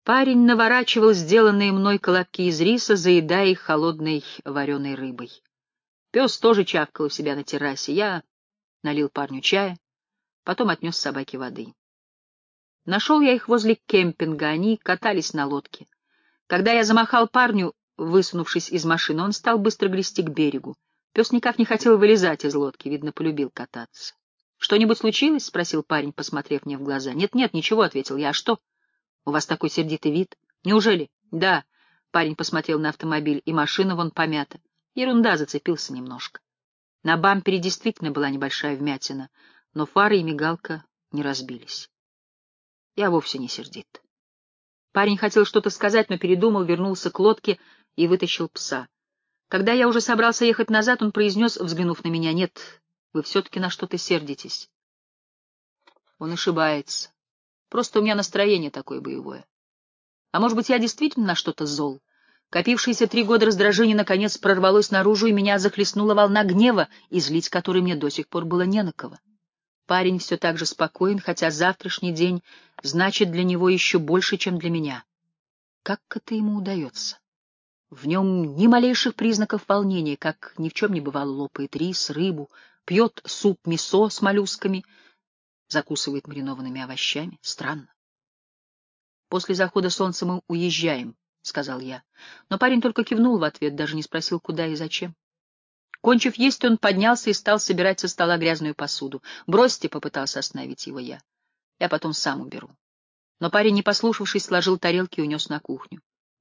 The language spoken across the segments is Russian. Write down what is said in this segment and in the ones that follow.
Парень наворачивал сделанные мной колобки из риса, заедая их холодной вареной рыбой. Пес тоже чавкал у себя на террасе. Я налил парню чая, потом отнес собаке воды. Нашел я их возле кемпинга, они катались на лодке. Когда я замахал парню, высунувшись из машины, он стал быстро грести к берегу. Пес никак не хотел вылезать из лодки, видно, полюбил кататься. — Что-нибудь случилось? — спросил парень, посмотрев мне в глаза. — Нет-нет, ничего, — ответил я. — А что? У вас такой сердитый вид. Неужели? — Да. Парень посмотрел на автомобиль, и машина вон помята. Ерунда, зацепился немножко. На бампере действительно была небольшая вмятина, но фары и мигалка не разбились. Я вовсе не сердит. Парень хотел что-то сказать, но передумал, вернулся к лодке и вытащил пса. Когда я уже собрался ехать назад, он произнес, взглянув на меня: — Нет, вы все-таки на что-то сердитесь. Он ошибается. Просто у меня настроение такое боевое. А может быть, я действительно на что-то зол? Копившееся 3 года раздражение наконец прорвалось наружу, и меня захлестнула волна гнева, излить которой мне до сих пор было не на кого. Парень все так же спокоен, хотя завтрашний день значит для него еще больше, чем для меня. Как это ему удается? В нем ни малейших признаков волнения, как ни в чем не бывало, лопает рис, рыбу, пьет суп-мисо с моллюсками, закусывает маринованными овощами. Странно. «После захода солнца мы уезжаем», — сказал я. Но парень только кивнул в ответ, даже не спросил, куда и зачем. Кончив есть, он поднялся и стал собирать со стола грязную посуду. «Бросьте», — попытался остановить его я. «Я потом сам уберу». Но парень, не послушавшись, сложил тарелки и унес на кухню.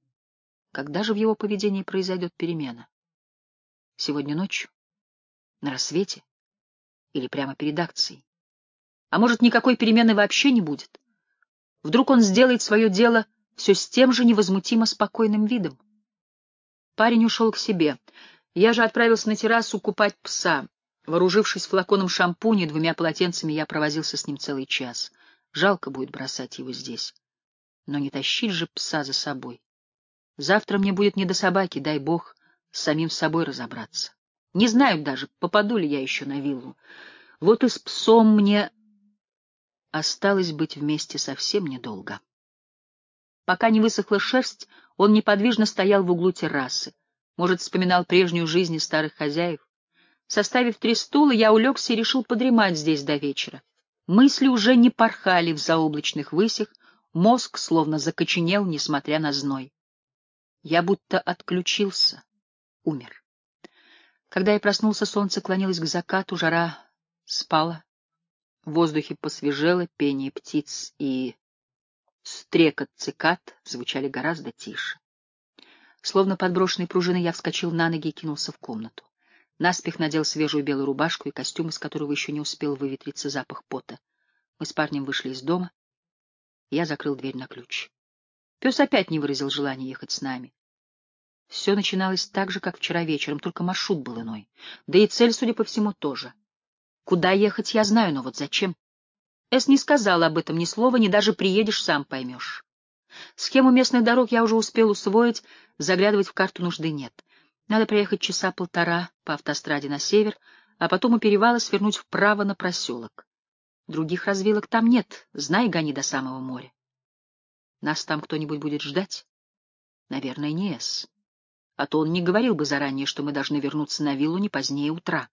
Когда же в его поведении произойдет перемена? Сегодня ночью? На рассвете? Или прямо перед акцией? А может, никакой перемены вообще не будет? Вдруг он сделает свое дело все с тем же невозмутимо спокойным видом? Парень ушел к себе. Я же отправился на террасу купать пса. Вооружившись флаконом шампуня и 2 полотенцами, я провозился с ним целый час. Жалко будет бросать его здесь. Но не тащить же пса за собой. Завтра мне будет не до собаки, дай бог с самим собой разобраться. Не знаю даже, попаду ли я еще на виллу. Вот и с псом мне осталось быть вместе совсем недолго. Пока не высохла шерсть, он неподвижно стоял в углу террасы. Может, вспоминал прежнюю жизнь и старых хозяев. Составив 3 стула, я улегся и решил подремать здесь до вечера. Мысли уже не порхали в заоблачных высях, мозг словно закоченел, несмотря на зной. Я будто отключился, умер. Когда я проснулся, солнце клонилось к закату, жара спала. В воздухе посвежело, пение птиц и стрекот цикад звучали гораздо тише. Словно подброшенной пружиной я вскочил на ноги и кинулся в комнату. Наспех надел свежую белую рубашку и костюм, из которого еще не успел выветриться запах пота. Мы с парнем вышли из дома, и я закрыл дверь на ключ. Пес опять не выразил желания ехать с нами. Все начиналось так же, как вчера вечером, только маршрут был иной. Да и цель, судя по всему, тоже. Куда ехать, я знаю, но вот зачем? Эс не сказала об этом ни слова, ни даже приедешь, сам поймешь. Схему местных дорог я уже успел усвоить, заглядывать в карту нужды нет. Надо проехать 1.5 часа по автостраде на север, а потом у перевала свернуть вправо на проселок. Других развилок там нет, знай, гони до самого моря. Нас там кто-нибудь будет ждать? Наверное, не Эс. А то он не говорил бы заранее, что мы должны вернуться на виллу не позднее утра.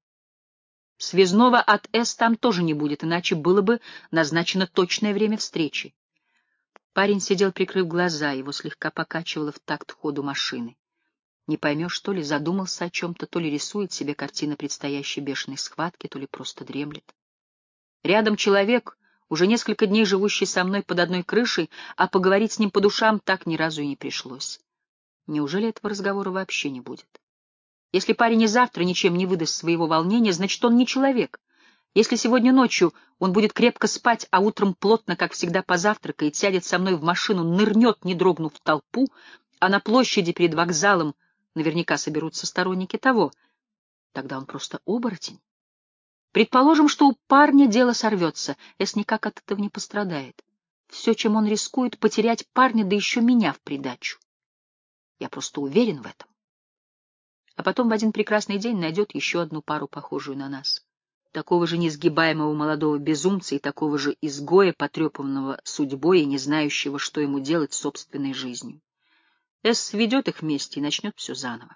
Связного от Эс там тоже не будет, иначе было бы назначено точное время встречи. Парень сидел, прикрыв глаза, его слегка покачивало в такт ходу машины. Не поймешь, то ли задумался о чем-то, то ли рисует себе картины предстоящей бешеной схватки, то ли просто дремлет. Рядом человек, уже несколько дней живущий со мной под одной крышей, а поговорить с ним по душам так ни разу и не пришлось. Неужели этого разговора вообще не будет? Если парень и завтра ничем не выдаст своего волнения, значит, он не человек. Если сегодня ночью он будет крепко спать, а утром плотно, как всегда, позавтракает, сядет со мной в машину, нырнет, не дрогнув, в толпу, а на площади перед вокзалом наверняка соберутся сторонники того, тогда он просто оборотень. Предположим, что у парня дело сорвется, Эс никак от этого не пострадает. Все, чем он рискует, потерять парня, да еще меня в придачу. Я просто уверен в этом. А потом в один прекрасный день найдет еще одну пару, похожую на нас. такого же несгибаемого молодого безумца и такого же изгоя, потрепанного судьбой и не знающего, что ему делать с собственной жизнью. Эс сведет их вместе и начнет все заново.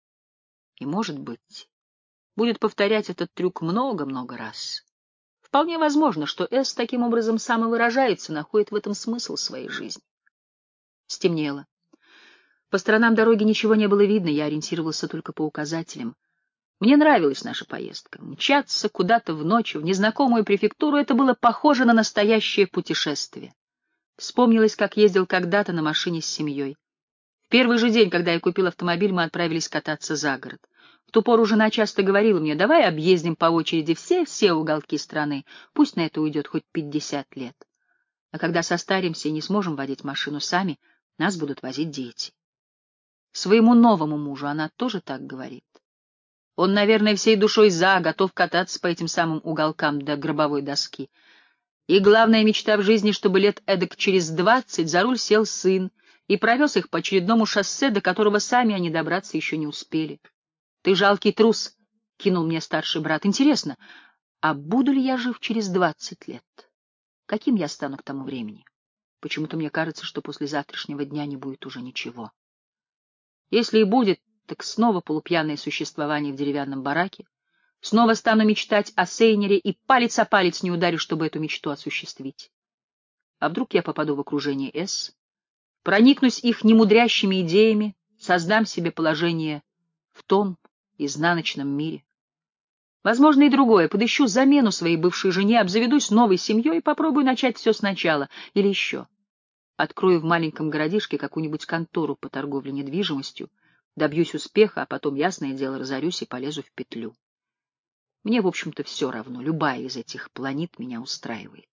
И, может быть, будет повторять этот трюк много-много раз. Вполне возможно, что Эс таким образом самовыражается, находит в этом смысл своей жизни. Стемнело. По сторонам дороги ничего не было видно, я ориентировался только по указателям. Мне нравилась наша поездка. Мчаться куда-то в ночь в незнакомую префектуру — это было похоже на настоящее путешествие. Вспомнилось, как ездил когда-то на машине с семьей. В первый же день, когда я купил автомобиль, мы отправились кататься за город. В ту пору жена часто говорила мне: давай объездим по очереди все уголки страны, пусть на это уйдет хоть 50 лет. А когда состаримся и не сможем водить машину сами, нас будут возить дети. Своему новому мужу она тоже так говорит. Он, наверное, всей душой готов кататься по этим самым уголкам до гробовой доски. И главная мечта в жизни, чтобы лет эдак через 20 за руль сел сын и провез их по очередному шоссе, до которого сами они добраться еще не успели. «Ты жалкий трус», — кинул мне старший брат. «Интересно, а буду ли я жив через 20 лет? Каким я стану к тому времени? Почему-то мне кажется, что после завтрашнего дня не будет уже ничего. Если и будет, так снова полупьяное существование в деревянном бараке, снова стану мечтать о Сейнере и палец о палец не ударю, чтобы эту мечту осуществить. А вдруг я попаду в окружение С, проникнусь их немудрящими идеями, создам себе положение в том изнаночном мире? Возможно, и другое. Подыщу замену своей бывшей жене, обзаведусь новой семьей и попробую начать все сначала. Или еще. Открою в маленьком городишке какую-нибудь контору по торговле недвижимостью, добьюсь успеха, а потом, ясное дело, разорюсь и полезу в петлю. Мне, в общем-то, все равно. Любая из этих планет меня устраивает.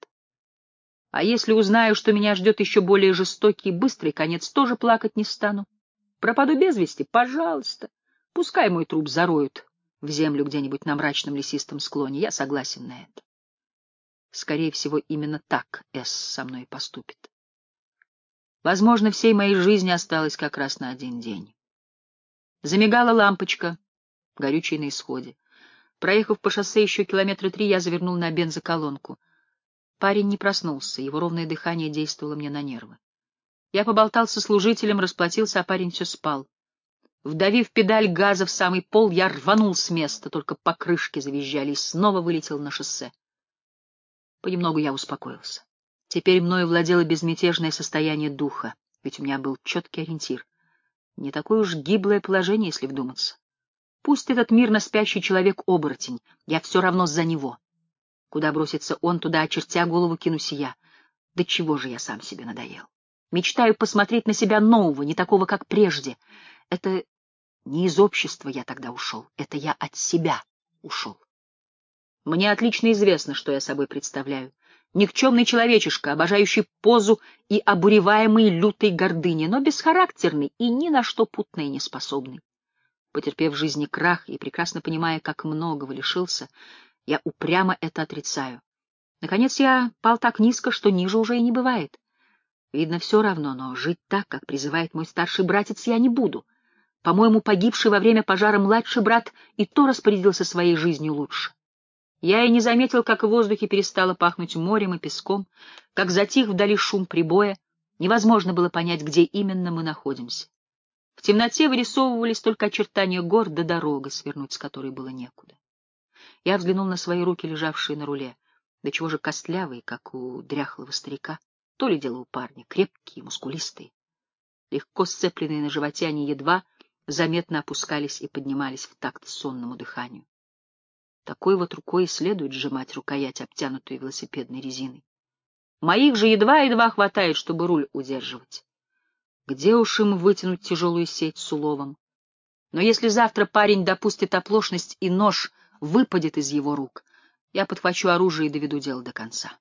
А если узнаю, что меня ждет еще более жестокий и быстрый конец, тоже плакать не стану. Пропаду без вести? Пожалуйста. Пускай мой труп зароют в землю где-нибудь на мрачном лесистом склоне. Я согласен на это. Скорее всего, именно так Эс со мной поступит. Возможно, всей моей жизни осталось как раз на один день. Замигала лампочка, горючей на исходе. Проехав по шоссе еще километра 3, я завернул на бензоколонку. Парень не проснулся, его ровное дыхание действовало мне на нервы. Я поболтал со служителем, расплатился, а парень все спал. Вдавив педаль газа в самый пол, я рванул с места, только покрышки завизжали, и снова вылетел на шоссе. Понемногу я успокоился. Теперь мною владело безмятежное состояние духа, ведь у меня был четкий ориентир. Не такое уж гиблое положение, если вдуматься. Пусть этот мирно спящий человек-оборотень, я все равно за него. Куда бросится он, туда, очертя голову, кинусь и я. Да чего же я сам себе надоел? Мечтаю посмотреть на себя нового, не такого, как прежде. Это не из общества я тогда ушел, это я от себя ушел. Мне отлично известно, что я собой представляю. Никчемный человечишка, обожающий позу и обуреваемый лютой гордыней, но бесхарактерный и ни на что путный и неспособный. Потерпев в жизни крах и прекрасно понимая, как многого лишился, я упрямо это отрицаю. Наконец я пал так низко, что ниже уже и не бывает. Видно, все равно, но жить так, как призывает мой старший братец, я не буду. По-моему, погибший во время пожара младший брат и то распорядился своей жизнью лучше. Я и не заметил, как в воздухе перестало пахнуть морем и песком, как затих вдали шум прибоя. Невозможно было понять, где именно мы находимся. В темноте вырисовывались только очертания гор да дорога, свернуть с которой было некуда. Я взглянул на свои руки, лежавшие на руле. Да чего же костлявые, как у дряхлого старика. То ли дело у парня, крепкие, мускулистые. Легко сцепленные на животе, они едва заметно опускались и поднимались в такт сонному дыханию. Такой вот рукой и следует сжимать рукоять, обтянутую велосипедной резиной. Моих же едва-едва хватает, чтобы руль удерживать. Где уж им вытянуть тяжелую сеть с уловом? Но если завтра парень допустит оплошность и нож выпадет из его рук, я подхвачу оружие и доведу дело до конца.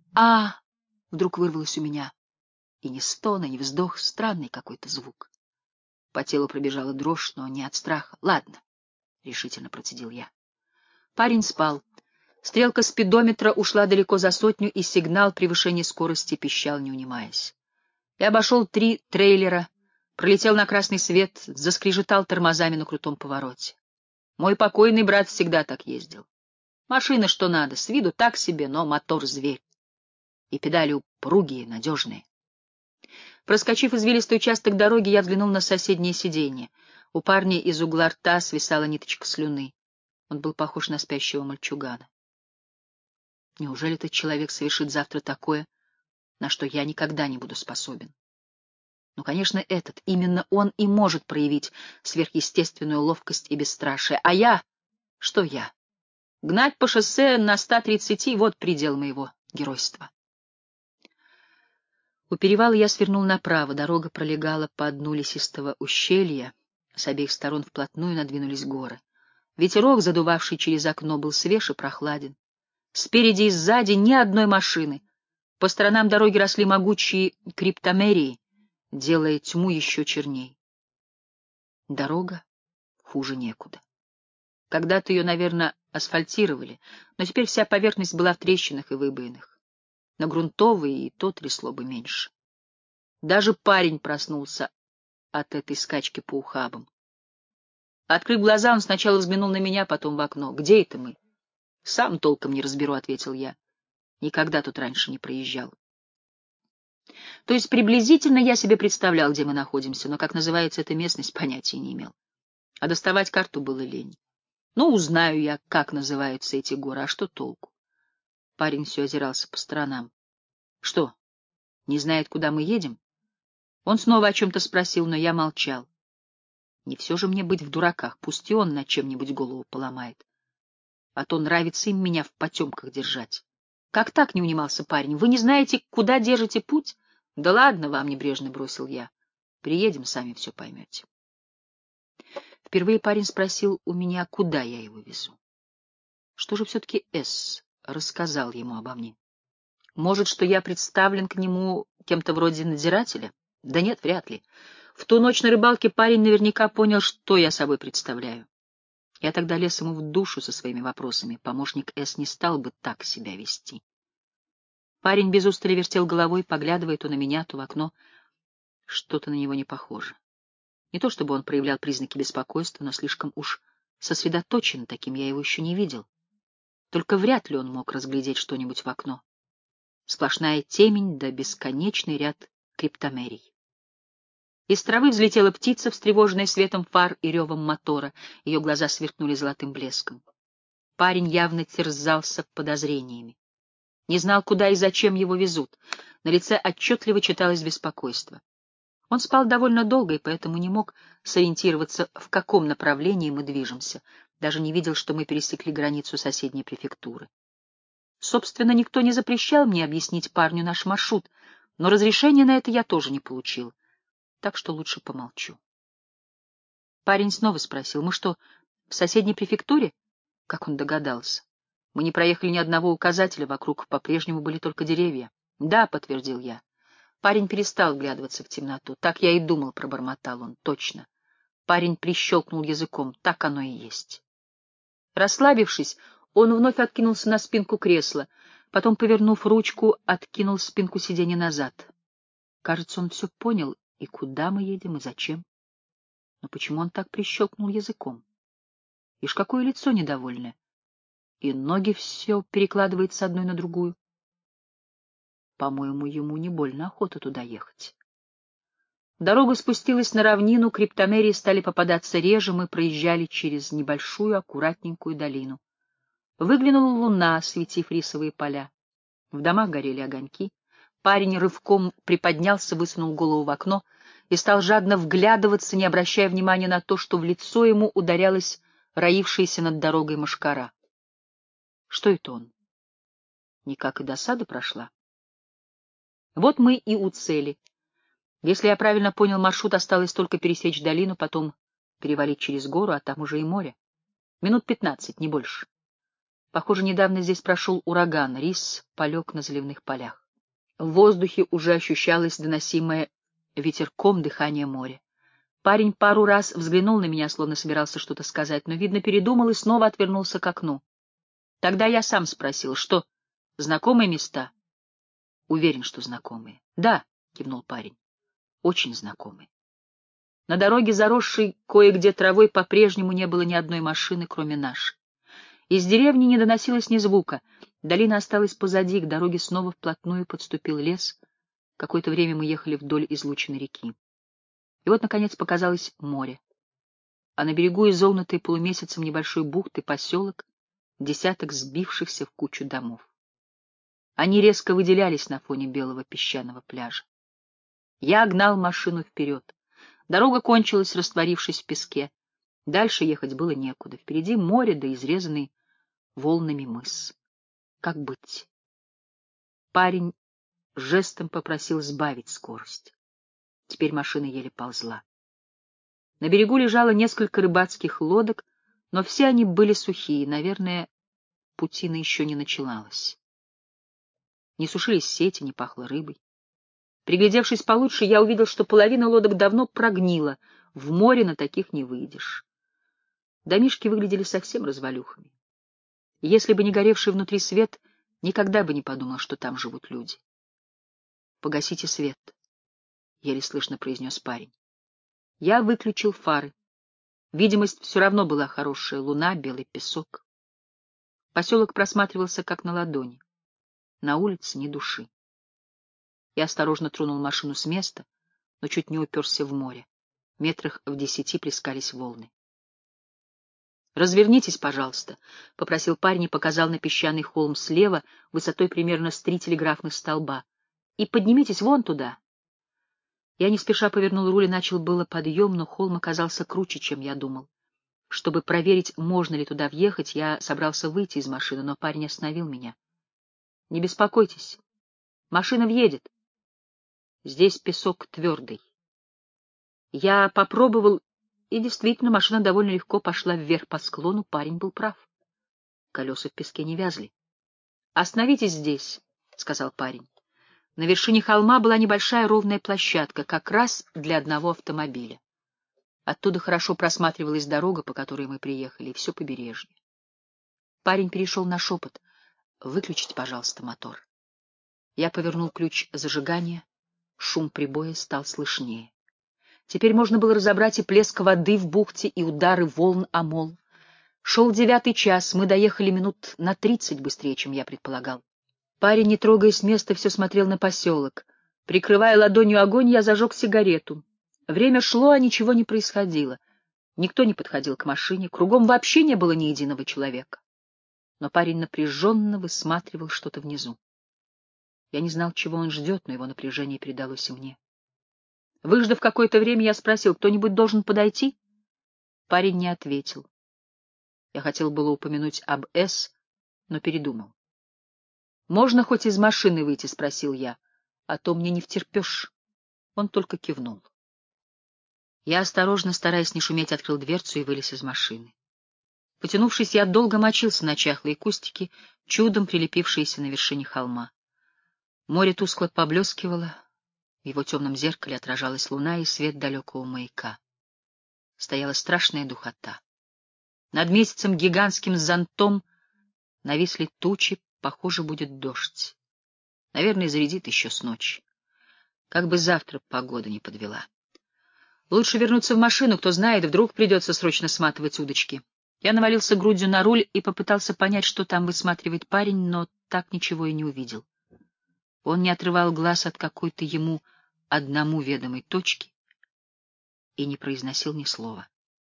Вдруг вырвалось у меня. И ни стона, ни вздох, странный какой-то звук. По телу пробежала дрожь, но не от страха. Ладно, — решительно процедил я. Парень спал. Стрелка спидометра ушла далеко за 100, и сигнал превышения скорости пищал, не унимаясь. Я обошел 3 трейлера, пролетел на красный свет, заскрежетал тормозами на крутом повороте. Мой покойный брат всегда так ездил. Машина что надо, с виду так себе, но мотор — зверь. И педали упругие, надежные. Проскочив извилистый участок дороги, я взглянул на соседнее сиденье. У парня из угла рта свисала ниточка слюны. Он был похож на спящего мальчугана. Неужели этот человек совершит завтра такое, на что я никогда не буду способен? Ну, конечно, именно он и может проявить сверхъестественную ловкость и бесстрашие. А я? Что я? Гнать по шоссе на 130 — вот предел моего геройства. У перевала я свернул направо, дорога пролегала по дну лесистого ущелья, с обеих сторон вплотную надвинулись горы. Ветерок, задувавший через окно, был свеж и прохладен. Спереди и сзади ни одной машины. По сторонам дороги росли могучие криптомерии, делая тьму еще черней. Дорога хуже некуда. Когда-то ее, наверное, асфальтировали, но теперь вся поверхность была в трещинах и выбоинах. На грунтовой и то трясло бы меньше. Даже парень проснулся от этой скачки по ухабам. Открыв глаза, он сначала взглянул на меня, потом в окно. «Где это мы?» «Сам толком не разберу», — ответил я. «Никогда тут раньше не проезжал». То есть приблизительно я себе представлял, где мы находимся, но, как называется эта местность, понятия не имел. А доставать карту было лень. Ну, узнаю я, как называются эти горы, а что толку? Парень все озирался по сторонам. Что, не знает, куда мы едем? Он снова о чем-то спросил, но я молчал. Не все же мне быть в дураках, пусть и он над чем-нибудь голову поломает. А то нравится им меня в потемках держать. Как так, не унимался парень, вы не знаете, куда держите путь? Да ладно вам, небрежно бросил я. Приедем, сами все поймете. Впервые парень спросил у меня, куда я его везу. Что же все-таки С рассказал ему обо мне? Может, что я представлен к нему кем-то вроде надзирателя? Да нет, вряд ли. В ту ночь на рыбалке парень наверняка понял, что я собой представляю. Я тогда лез ему в душу со своими вопросами. Помощник С не стал бы так себя вести. Парень без устали вертел головой, поглядывая то на меня, то в окно. Что-то на него не похоже. Не то чтобы он проявлял признаки беспокойства, но слишком уж сосредоточен, таким я его еще не видел. Только вряд ли он мог разглядеть что-нибудь в окно. Сплошная темень да бесконечный ряд криптомерий. Из травы взлетела птица, встревоженная светом фар и ревом мотора. Ее глаза сверкнули золотым блеском. Парень явно терзался подозрениями. Не знал, куда и зачем его везут. На лице отчетливо читалось беспокойство. Он спал довольно долго и поэтому не мог сориентироваться, в каком направлении мы движемся. Даже не видел, что мы пересекли границу соседней префектуры. Собственно, никто не запрещал мне объяснить парню наш маршрут, но разрешения на это я тоже не получил, так что лучше помолчу. Парень снова спросил: «Мы что, в соседней префектуре?» Как он догадался? Мы не проехали ни одного указателя, вокруг по-прежнему были только деревья. «Да», — подтвердил я. Парень перестал вглядываться в темноту. «Так я и думал», — пробормотал он. «Точно». Парень прищелкнул языком. «Так оно и есть». Расслабившись, он вновь откинулся на спинку кресла, потом, повернув ручку, откинул спинку сиденья назад. Кажется, он все понял, и куда мы едем, и зачем. Но почему он так прищелкнул языком? Ишь, какое лицо недовольное. И ноги все перекладывает с одной на другую. По-моему, ему не больно охота туда ехать. Дорога спустилась на равнину, криптомерии стали попадаться реже, мы проезжали через небольшую аккуратненькую долину. Выглянула луна, осветив рисовые поля. В домах горели огоньки. Парень рывком приподнялся, высунул голову в окно и стал жадно вглядываться, не обращая внимания на то, что в лицо ему ударялась роившаяся над дорогой мошкара. Что это он? Никак и досада прошла. Вот мы и у цели. Если я правильно понял маршрут, осталось только пересечь долину, потом перевалить через гору, а там уже и море. Минут 15, не больше. Похоже, недавно здесь прошел ураган, рис полег на заливных полях. В воздухе уже ощущалось доносимое ветерком дыхание моря. Парень пару раз взглянул на меня, словно собирался что-то сказать, но, видно, передумал и снова отвернулся к окну. Тогда я сам спросил: «Что, знакомые места?» «Уверен, что знакомые». «Да», — кивнул парень, — «очень знакомые». На дороге, заросшей кое-где травой, по-прежнему не было ни одной машины, кроме нашей. Из деревни не доносилось ни звука. Долина осталась позади, к дороге снова вплотную подступил лес. Какое-то время мы ехали вдоль излученной реки. И вот, наконец, показалось море. А на берегу изогнутой полумесяцем небольшой бухты поселок, десяток сбившихся в кучу домов. Они резко выделялись на фоне белого песчаного пляжа. Я гнал машину вперед. Дорога кончилась, растворившись в песке. Дальше ехать было некуда. Впереди море да изрезанный волнами мыс. Как быть? Парень жестом попросил сбавить скорость. Теперь машина еле ползла. На берегу лежало несколько рыбацких лодок, но все они были сухие. Наверное, путина еще не начиналась. Не сушились сети, не пахло рыбой. Приглядевшись получше, я увидел, что половина лодок давно прогнила. В море на таких не выйдешь. Домишки выглядели совсем развалюхами. Если бы не горевший внутри свет, никогда бы не подумал, что там живут люди. — Погасите свет, — еле слышно произнес парень. Я выключил фары. Видимость все равно была хорошая: луна, белый песок. Поселок просматривался как на ладони. На улице ни души. Я осторожно тронул машину с места, но чуть не уперся в море. Метрах в 10 плескались волны. «Развернитесь, пожалуйста», — попросил парень и показал на песчаный холм слева, высотой примерно с 3 телеграфных столба. «И поднимитесь вон туда». Я не спеша повернул руль и начал было подъем, но холм оказался круче, чем я думал. Чтобы проверить, можно ли туда въехать, я собрался выйти из машины, но парень остановил меня. «Не беспокойтесь, машина въедет. Здесь песок твердый». Я попробовал, и действительно, машина довольно легко пошла вверх по склону, парень был прав. Колеса в песке не вязли. «Остановитесь здесь», — сказал парень. На вершине холма была небольшая ровная площадка, как раз для одного автомобиля. Оттуда хорошо просматривалась дорога, по которой мы приехали, и все побережье. Парень перешел на шепот. «Выключите, пожалуйста, мотор». Я повернул ключ зажигания. Шум прибоя стал слышнее. Теперь можно было разобрать и плеск воды в бухте, и удары волн о мол. Шел 9-й час, мы доехали минут на 30 быстрее, чем я предполагал. Парень, не трогаясь с места, все смотрел на поселок. Прикрывая ладонью огонь, я зажег сигарету. Время шло, а ничего не происходило. Никто не подходил к машине, кругом вообще не было ни единого человека. Но парень напряженно высматривал что-то внизу. Я не знал, чего он ждет, но его напряжение передалось и мне. Выждав какое-то время, я спросил: «Кто-нибудь должен подойти?» Парень не ответил. Я хотел было упомянуть об «С», но передумал. «Можно хоть из машины выйти?» — спросил я. «А то мне не втерпешь». Он только кивнул. Я осторожно, стараясь не шуметь, открыл дверцу и вылез из машины. Потянувшись, я долго мочился на чахлые кустики, чудом прилепившиеся на вершине холма. Море тускло поблескивало, в его темном зеркале отражалась луна и свет далекого маяка. Стояла страшная духота. Над месяцем гигантским зонтом нависли тучи, похоже, будет дождь. Наверное, зарядит еще с ночи. Как бы завтра погода не подвела. Лучше вернуться в машину, кто знает, вдруг придется срочно сматывать удочки. Я навалился грудью на руль и попытался понять, что там высматривает парень, но так ничего и не увидел. Он не отрывал глаз от какой-то ему одному ведомой точки и не произносил ни слова.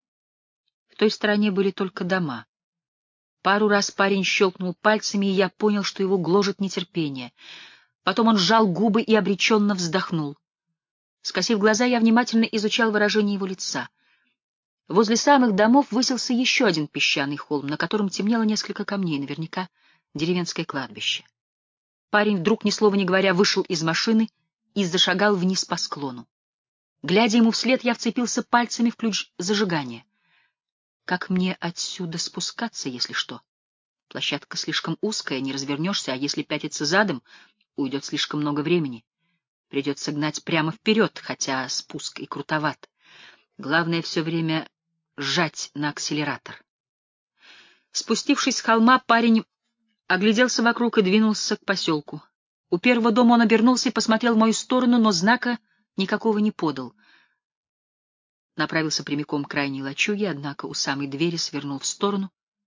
В той стороне были только дома. Пару раз парень щелкнул пальцами, и я понял, что его гложет нетерпение. Потом он сжал губы и обреченно вздохнул. Скосив глаза, я внимательно изучал выражение его лица. Возле самых домов высился еще один песчаный холм, на котором темнело несколько камней, наверняка деревенское кладбище. Парень вдруг, ни слова не говоря, вышел из машины и зашагал вниз по склону. Глядя ему вслед, я вцепился пальцами в ключ зажигания. Как мне отсюда спускаться, если что? Площадка слишком узкая, не развернешься, а если пятиться задом, уйдет слишком много времени. Придется гнать прямо вперед, хотя спуск и крутоват. Главное все время сжать на акселератор. Спустившись с холма, парень огляделся вокруг и двинулся к поселку. У первого дома он обернулся и посмотрел в мою сторону, но знака никакого не подал. Направился прямиком к крайней лачуге, однако у самой двери свернул в сторону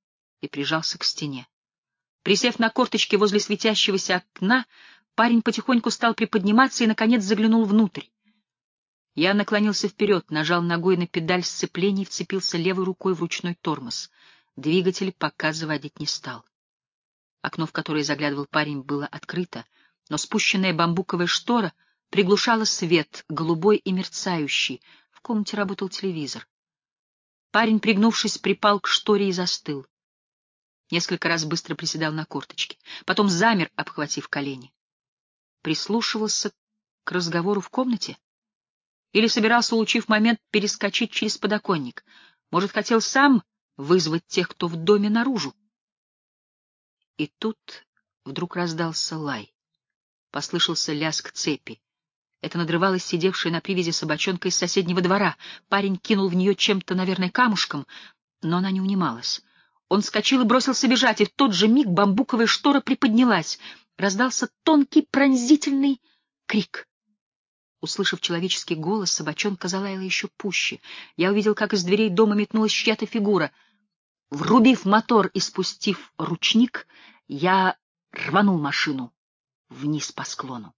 и прижался к стене. Присев на корточки возле светящегося окна, парень потихоньку стал приподниматься и, наконец, заглянул внутрь. Я наклонился вперед, нажал ногой на педаль сцепления и вцепился левой рукой в ручной тормоз. Двигатель пока заводить не стал. Окно, в которое заглядывал парень, было открыто, но спущенная бамбуковая штора приглушала свет, голубой и мерцающий. В комнате работал телевизор. Парень, пригнувшись, припал к шторе и застыл. Несколько раз быстро приседал на корточки, потом замер, обхватив колени. Прислушивался к разговору в комнате? Или собирался, улучив момент, перескочить через подоконник? Может, хотел сам вызвать тех, кто в доме, наружу? И тут вдруг раздался лай. Послышался лязг цепи. Это надрывалась сидевшая на привязи собачонка из соседнего двора. Парень кинул в нее чем-то, наверное, камушком, но она не унималась. Он вскочил и бросился бежать, и в тот же миг бамбуковая штора приподнялась. Раздался тонкий пронзительный крик. Услышав человеческий голос, собачонка залаяла еще пуще. Я увидел, как из дверей дома метнулась чья-то фигура. Врубив мотор и спустив ручник, я рванул машину вниз по склону.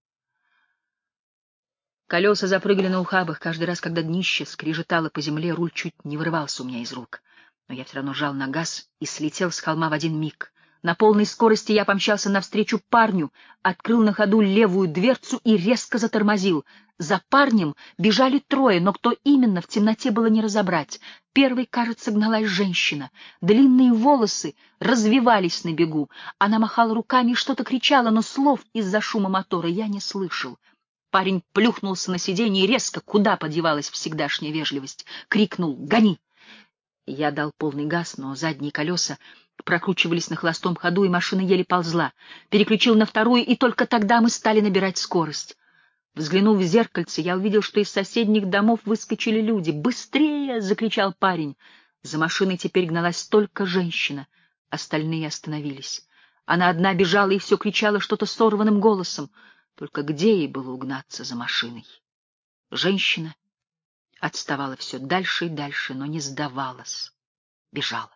Колеса запрыгали на ухабах. Каждый раз, когда днище скрежетало по земле, руль чуть не вырывался у меня из рук. Но я все равно жал на газ и слетел с холма в один миг. На полной скорости я помчался навстречу парню, открыл на ходу левую дверцу и резко затормозил. За парнем бежали трое, но кто именно, в темноте было не разобрать. Первой, кажется, гналась женщина. Длинные волосы развивались на бегу. Она махала руками и что-то кричала, но слов из-за шума мотора я не слышал. Парень плюхнулся на сиденье и резко, куда подевалась всегдашняя вежливость, крикнул «Гони!». Я дал полный газ, но задние колеса прокручивались на холостом ходу, и машина еле ползла. Переключил на вторую, и только тогда мы стали набирать скорость. Взглянув в зеркальце, я увидел, что из соседних домов выскочили люди. «Быстрее!» — закричал парень. За машиной теперь гналась только женщина. Остальные остановились. Она одна бежала и все кричала что-то сорванным голосом. Только где ей было угнаться за машиной? Женщина отставала все дальше и дальше, но не сдавалась. Бежала.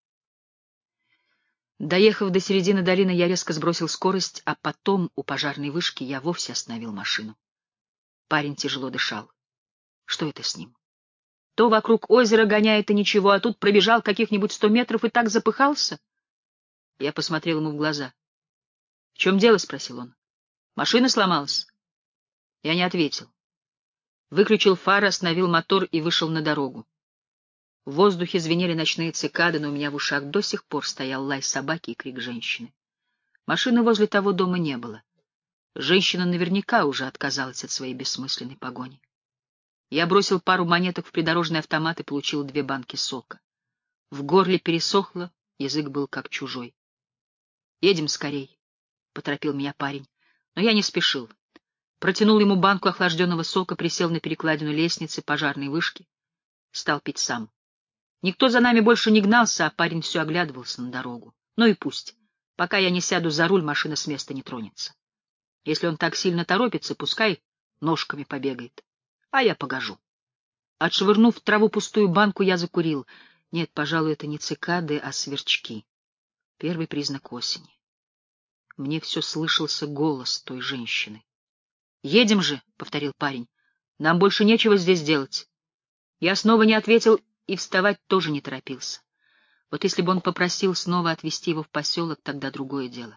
Доехав до середины долины, я резко сбросил скорость, а потом у пожарной вышки я вовсе остановил машину. Парень тяжело дышал. Что это с ним? То вокруг озера гоняет и ничего, а тут пробежал каких-нибудь 100 метров и так запыхался? Я посмотрел ему в глаза. — В чем дело? — спросил он. — Машина сломалась? Я не ответил. Выключил фары, остановил мотор и вышел на дорогу. В воздухе звенели ночные цикады, но у меня в ушах до сих пор стоял лай собаки и крик женщины. Машины возле того дома не было. Женщина наверняка уже отказалась от своей бессмысленной погони. Я бросил пару монеток в придорожный автомат и получил 2 банки сока. В горле пересохло, язык был как чужой. — Едем скорей, — поторопил меня парень, но я не спешил. Протянул ему банку охлажденного сока, присел на перекладину лестницы пожарной вышки, стал пить сам. Никто за нами больше не гнался, а парень все оглядывался на дорогу. Ну и пусть. Пока я не сяду за руль, машина с места не тронется. Если он так сильно торопится, пускай ножками побегает. А я погожу. Отшвырнув в траву пустую банку, я закурил. Нет, пожалуй, это не цикады, а сверчки. Первый признак осени. Мне все слышался голос той женщины. — Едем же, — повторил парень. — Нам больше нечего здесь делать. Я снова не ответил и вставать тоже не торопился. Вот если бы он попросил снова отвезти его в поселок, тогда другое дело.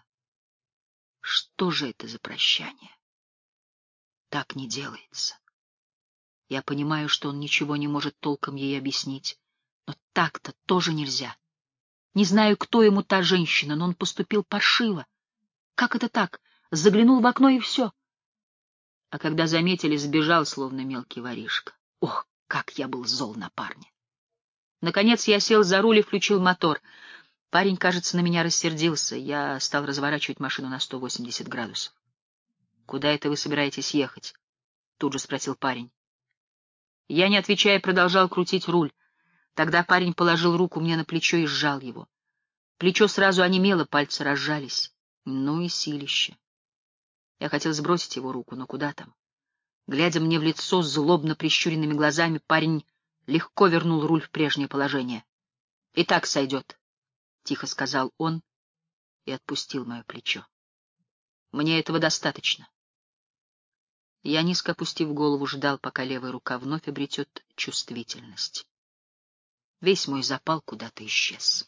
Что же это за прощание? Так не делается. Я понимаю, что он ничего не может толком ей объяснить, но так-то тоже нельзя. Не знаю, кто ему та женщина, но он поступил паршиво. Как это так? Заглянул в окно и все. А когда заметили, сбежал, словно мелкий воришка. Ох, как я был зол на парня! Наконец я сел за руль и включил мотор. Парень, кажется, на меня рассердился. Я стал разворачивать машину на 180 градусов. — Куда это вы собираетесь ехать? — тут же спросил парень. Я, не отвечая, продолжал крутить руль. Тогда парень положил руку мне на плечо и сжал его. Плечо сразу онемело, пальцы разжались. Ну и силище. Я хотел сбросить его руку, но куда там? Глядя мне в лицо злобно прищуренными глазами, парень легко вернул руль в прежнее положение. — И так сойдет. тихо сказал он и отпустил мое плечо. Мне этого достаточно. Я, низко опустив голову, ждал, пока левая рука вновь обретет чувствительность. Весь мой запал куда-то исчез.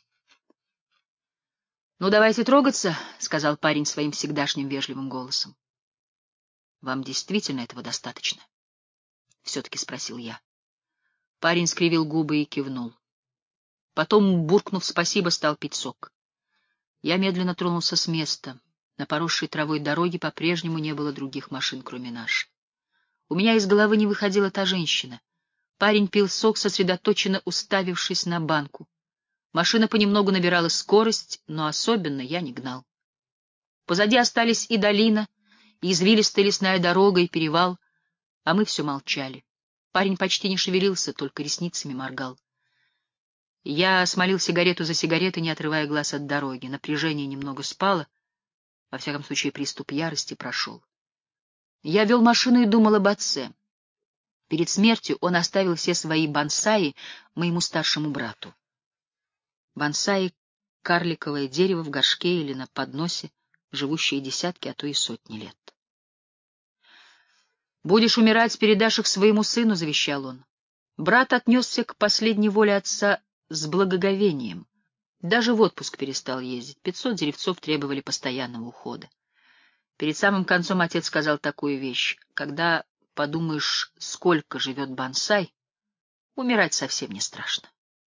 — Ну, давайте трогаться, — сказал парень своим всегдашним вежливым голосом. — Вам действительно этого достаточно? — все-таки спросил я. Парень скривил губы и кивнул. Потом, буркнув спасибо, стал пить сок. Я медленно тронулся с места. На поросшей травой дороге по-прежнему не было других машин, кроме нашей. У меня из головы не выходила та женщина. Парень пил сок, сосредоточенно уставившись на банку. Машина понемногу набирала скорость, но особенно я не гнал. Позади остались и долина, и извилистая лесная дорога, и перевал, а мы все молчали. Парень почти не шевелился, только ресницами моргал. Я смолил сигарету за сигаретой, не отрывая глаз от дороги. Напряжение немного спало, во всяком случае приступ ярости прошел. Я вел машину и думал об отце. Перед смертью он оставил все свои бонсаи моему старшему брату. Бонсаи — карликовое дерево в горшке или на подносе, живущее десятки, а то и сотни лет. «Будешь умирать, передашь их своему сыну», — завещал он. Брат отнесся к последней воле отца с благоговением. Даже в отпуск перестал ездить. 500 деревцов требовали постоянного ухода. Перед самым концом отец сказал такую вещь: когда подумаешь, сколько живет бонсай, умирать совсем не страшно.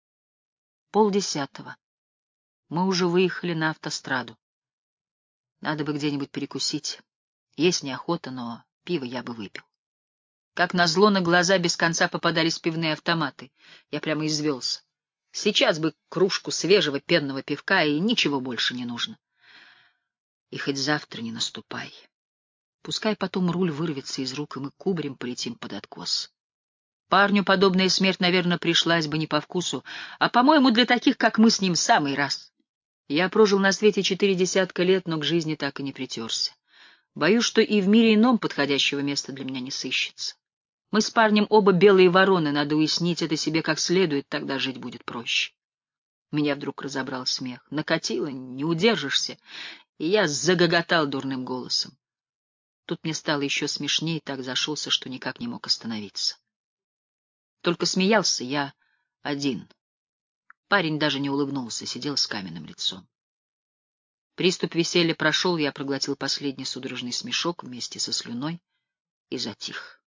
9:30. Мы уже выехали на автостраду. Надо бы где-нибудь перекусить. Есть неохота, но пиво я бы выпил. Как назло, на глаза без конца попадались пивные автоматы. Я прямо извелся. Сейчас бы кружку свежего пенного пивка, и ничего больше не нужно. И хоть завтра не наступай. Пускай потом руль вырвется из рук, и мы кубарем полетим под откос. Парню подобная смерть, наверное, пришлась бы не по вкусу, а, по-моему, для таких, как мы с ним, самый раз. Я прожил на свете 4 десятка лет, но к жизни так и не притерся. Боюсь, что и в мире ином подходящего места для меня не сыщется. Мы с парнем оба белые вороны, надо уяснить это себе как следует, тогда жить будет проще. Меня вдруг разобрал смех. Накатило, не удержишься, и я загоготал дурным голосом. Тут мне стало еще смешнее, так зашелся, что никак не мог остановиться. Только смеялся я один. Парень даже не улыбнулся, сидел с каменным лицом. Приступ веселья прошел, я проглотил последний судорожный смешок вместе со слюной и затих.